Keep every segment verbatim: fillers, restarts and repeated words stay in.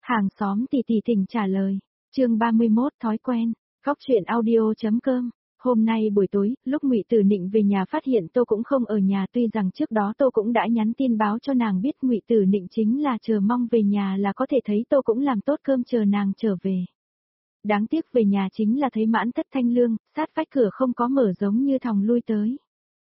Hàng xóm tì tì tỉnh trả lời. Chương ba mươi mốt thói quen. Góc truyện audio.com. Hôm nay buổi tối, lúc Ngụy Tử Nịnh về nhà phát hiện Tô cũng không ở nhà, tuy rằng trước đó Tô cũng đã nhắn tin báo cho nàng biết Ngụy Tử Nịnh chính là chờ mong về nhà là có thể thấy Tô cũng làm tốt cơm chờ nàng trở về. Đáng tiếc về nhà chính là thấy Mãn Thất Thanh Lương, sát vách cửa không có mở giống như thòng lui tới.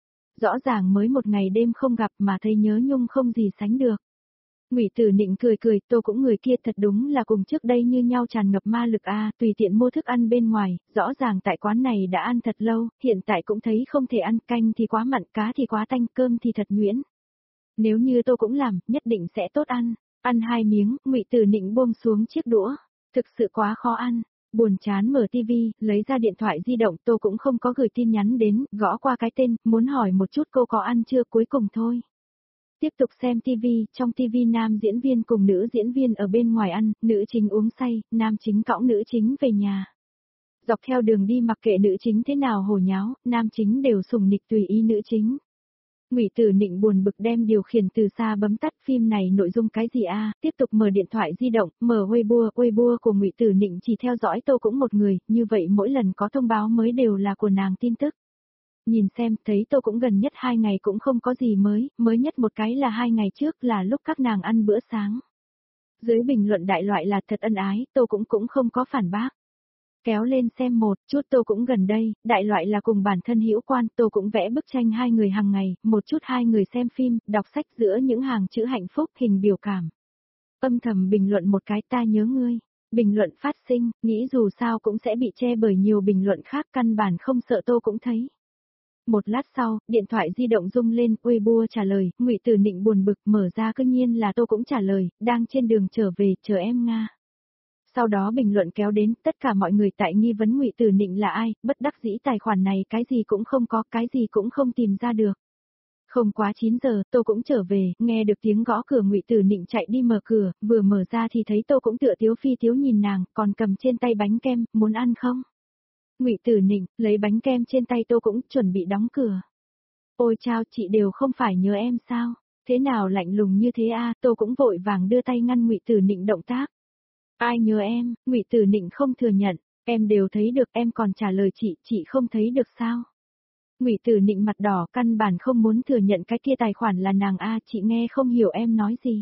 Rõ ràng mới một ngày đêm không gặp mà thấy nhớ nhung không gì sánh được. Ngụy Tử Nịnh cười cười, Tô cũng người kia thật đúng là cùng trước đây như nhau tràn ngập ma lực a, tùy tiện mua thức ăn bên ngoài, rõ ràng tại quán này đã ăn thật lâu, hiện tại cũng thấy không thể ăn, canh thì quá mặn, cá thì quá tanh, cơm thì thật nhuyễn. Nếu như Tô cũng làm, nhất định sẽ tốt ăn. Ăn hai miếng, Ngụy Tử Nịnh buông xuống chiếc đũa, thực sự quá khó ăn. Buồn chán mở tivi, lấy ra điện thoại di động, Tô cũng không có gửi tin nhắn đến, gõ qua cái tên, muốn hỏi một chút cô có ăn chưa, cuối cùng thôi. Tiếp tục xem tivi, trong tivi nam diễn viên cùng nữ diễn viên ở bên ngoài ăn, nữ chính uống say, nam chính cõng nữ chính về nhà. Dọc theo đường đi mặc kệ nữ chính thế nào hồ nháo, nam chính đều sùng nịch tùy ý nữ chính. Ngụy Tử Nịnh buồn bực đem điều khiển từ xa bấm tắt, phim này nội dung cái gì a? Tiếp tục mở điện thoại di động, mở Weibo, Weibo của Ngụy Tử Nịnh chỉ theo dõi Tô cũng một người, như vậy mỗi lần có thông báo mới đều là của nàng tin tức. Nhìn xem, thấy Tô cũng gần nhất hai ngày cũng không có gì mới, mới nhất một cái là hai ngày trước là lúc các nàng ăn bữa sáng. Dưới bình luận đại loại là thật ân ái, Tô cũng cũng không có phản bác. Kéo lên xem một chút, Tô cũng gần đây, đại loại là cùng bản thân hữu quan, Tô cũng vẽ bức tranh hai người hàng ngày, một chút hai người xem phim, đọc sách giữa những hàng chữ hạnh phúc, hình biểu cảm. Âm thầm bình luận một cái ta nhớ ngươi. Bình luận phát sinh, nghĩ dù sao cũng sẽ bị che bởi nhiều bình luận khác, căn bản không sợ Tô cũng thấy. Một lát sau, điện thoại di động rung lên, Weibo trả lời, Ngụy Tử Nịnh buồn bực mở ra cư nhiên là Tô cũng trả lời, đang trên đường trở về, chờ em Nga. Sau đó bình luận kéo đến, tất cả mọi người tại nghi vấn Ngụy Tử Nịnh là ai, bất đắc dĩ tài khoản này cái gì cũng không có, cái gì cũng không tìm ra được. Không quá chín giờ, Tô cũng trở về, nghe được tiếng gõ cửa, Ngụy Tử Nịnh chạy đi mở cửa, vừa mở ra thì thấy Tô cũng tựa tiếu phi tiếu nhìn nàng, còn cầm trên tay bánh kem, muốn ăn không? Ngụy Tử Nịnh lấy bánh kem trên tay Tô cũng chuẩn bị đóng cửa. Ôi chao, chị đều không phải nhớ em sao? Thế nào lạnh lùng như thế a? Tô cũng vội vàng đưa tay ngăn Ngụy Tử Nịnh động tác. Ai nhớ em? Ngụy Tử Nịnh không thừa nhận, em đều thấy được, em còn trả lời chị, chị không thấy được sao? Ngụy Tử Nịnh mặt đỏ, căn bản không muốn thừa nhận cái kia tài khoản là nàng a, chị nghe không hiểu em nói gì.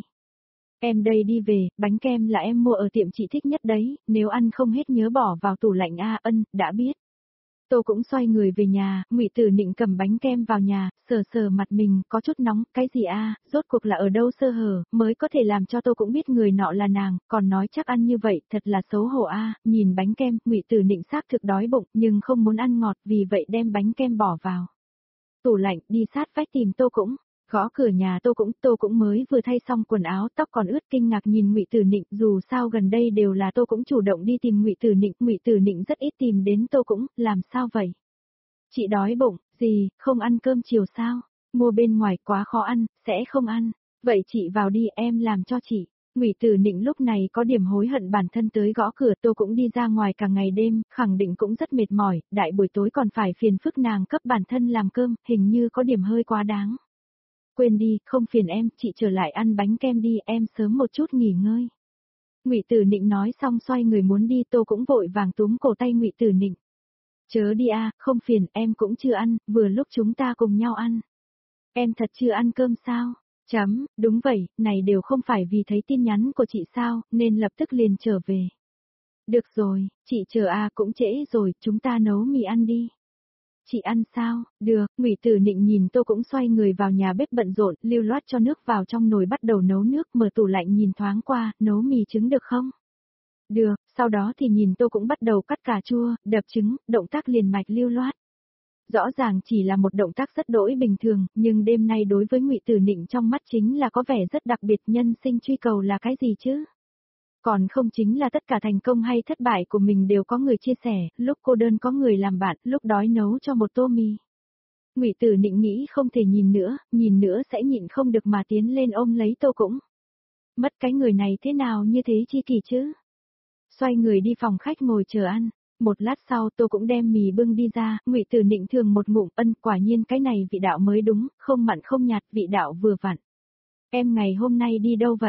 Em đây đi về, bánh kem là em mua ở tiệm chị thích nhất đấy, nếu ăn không hết nhớ bỏ vào tủ lạnh a. Ân, đã biết. Tô cũng xoay người về nhà, Ngụy Tử Nịnh cầm bánh kem vào nhà, sờ sờ mặt mình, có chút nóng, cái gì a, rốt cuộc là ở đâu sơ hở, mới có thể làm cho Tô cũng biết người nọ là nàng, còn nói chắc ăn như vậy, thật là xấu hổ a. Nhìn bánh kem, Ngụy Tử Nịnh xác thực đói bụng, nhưng không muốn ăn ngọt, vì vậy đem bánh kem bỏ vào tủ lạnh, đi sát vách tìm Tô cũng. Gõ cửa nhà Tô cũng, Tô cũng mới vừa thay xong quần áo, tóc còn ướt, kinh ngạc nhìn Ngụy Tử Nịnh, dù sao gần đây đều là Tô cũng chủ động đi tìm Ngụy Tử Nịnh, Ngụy Tử Nịnh rất ít tìm đến Tô cũng, làm sao vậy? Chị đói bụng, gì, không ăn cơm chiều sao? Mua bên ngoài quá khó ăn, sẽ không ăn. Vậy chị vào đi, em làm cho chị. Ngụy Tử Nịnh lúc này có điểm hối hận bản thân tới gõ cửa, Tô cũng đi ra ngoài cả ngày đêm, khẳng định cũng rất mệt mỏi, đại buổi tối còn phải phiền phức nàng cấp bản thân làm cơm, hình như có điểm hơi quá đáng. Quên đi, không phiền em, chị trở lại ăn bánh kem đi, em sớm một chút nghỉ ngơi. Ngụy Tử Nịnh nói xong xoay người muốn đi, Tô cũng vội vàng túm cổ tay Ngụy Tử Nịnh. Chớ đi a, không phiền, em cũng chưa ăn, vừa lúc chúng ta cùng nhau ăn. Em thật chưa ăn cơm sao? Chấm, đúng vậy, này đều không phải vì thấy tin nhắn của chị sao, nên lập tức liền trở về. Được rồi, chị chờ a, cũng trễ rồi, chúng ta nấu mì ăn đi. Chị ăn sao? Được, Ngụy Tử Nịnh nhìn Tô cũng xoay người vào nhà bếp bận rộn, lưu loát cho nước vào trong nồi bắt đầu nấu nước, mở tủ lạnh nhìn thoáng qua, nấu mì trứng được không? Được, sau đó thì nhìn Tô cũng bắt đầu cắt cà chua, đập trứng, động tác liền mạch lưu loát. Rõ ràng chỉ là một động tác rất đỗi bình thường, nhưng đêm nay đối với Ngụy Tử Nịnh trong mắt chính là có vẻ rất đặc biệt, nhân sinh truy cầu là cái gì chứ? Còn không chính là tất cả thành công hay thất bại của mình đều có người chia sẻ, lúc cô đơn có người làm bạn, lúc đói nấu cho một tô mì. Ngụy Tử Nịnh nghĩ không thể nhìn nữa, nhìn nữa sẽ nhịn không được mà tiến lên ôm lấy Tô cũng. Mất cái người này thế nào như thế chi kỳ chứ? Xoay người đi phòng khách ngồi chờ ăn. Một lát sau Tô cũng đem mì bưng đi ra, Ngụy Tử Nịnh thường một ngụm, ân, quả nhiên cái này vị đạo mới đúng, không mặn không nhạt, vị đạo vừa vặn. Em ngày hôm nay đi đâu vậy?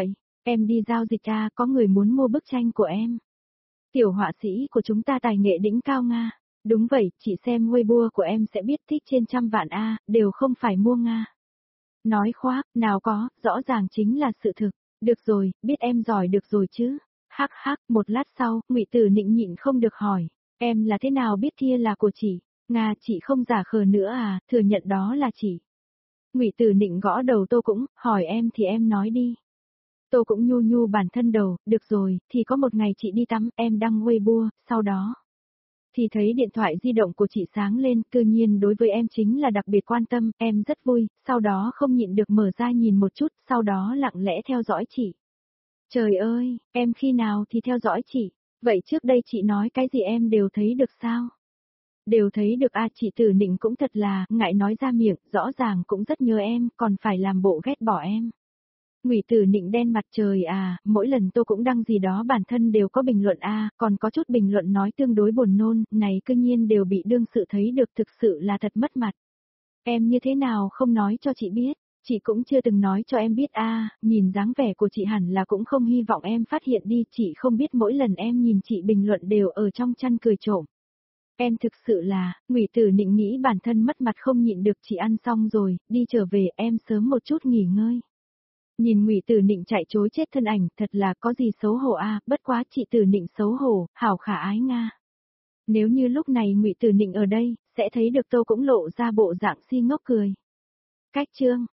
Em đi giao dịch à, có người muốn mua bức tranh của em. Tiểu họa sĩ của chúng ta tài nghệ đỉnh cao Nga. Đúng vậy, chị xem Weibo của em sẽ biết thích trên trăm vạn A, đều không phải mua Nga. Nói khoác, nào có, rõ ràng chính là sự thực. Được rồi, biết em giỏi được rồi chứ. Hắc hắc, một lát sau, Ngụy Tử Nịnh nhịn không được hỏi, em là thế nào biết kia là của chị? Nga, chị không giả khờ nữa à, thừa nhận đó là chị. Ngụy Tử Nịnh gõ đầu Tô Cũng, hỏi em thì em nói đi. Tô Cũng nhu nhu bản thân đầu, được rồi, thì có một ngày chị đi tắm, em đăng Weibo, sau đó thì thấy điện thoại di động của chị sáng lên, cư nhiên đối với em chính là đặc biệt quan tâm, em rất vui, sau đó không nhịn được mở ra nhìn một chút, sau đó lặng lẽ theo dõi chị. Trời ơi, em khi nào thì theo dõi chị, vậy trước đây chị nói cái gì em đều thấy được sao? Đều thấy được à, chị Tử Nịnh cũng thật là, ngại nói ra miệng, rõ ràng cũng rất nhớ em, còn phải làm bộ ghét bỏ em. Ngụy Tử Nịnh đen mặt trời à, mỗi lần Tô Cũng đăng gì đó bản thân đều có bình luận a, còn có chút bình luận nói tương đối buồn nôn, này cư nhiên đều bị đương sự thấy được, thực sự là thật mất mặt. Em như thế nào không nói cho chị biết, chị cũng chưa từng nói cho em biết a, nhìn dáng vẻ của chị hẳn là cũng không hy vọng em phát hiện đi, chị không biết mỗi lần em nhìn chị bình luận đều ở trong chăn cười trộm. Em thực sự là, Ngụy Tử Nịnh nghĩ bản thân mất mặt không nhịn được, chị ăn xong rồi, đi trở về, em sớm một chút nghỉ ngơi. Nhìn Ngụy Tử Nịnh chạy trối chết thân ảnh, thật là có gì xấu hổ a, bất quá chị Tử Nịnh xấu hổ, hảo khả ái Nga. Nếu như lúc này Ngụy Tử Nịnh ở đây, sẽ thấy được Tô Cũng lộ ra bộ dạng si ngốc cười. Cách chương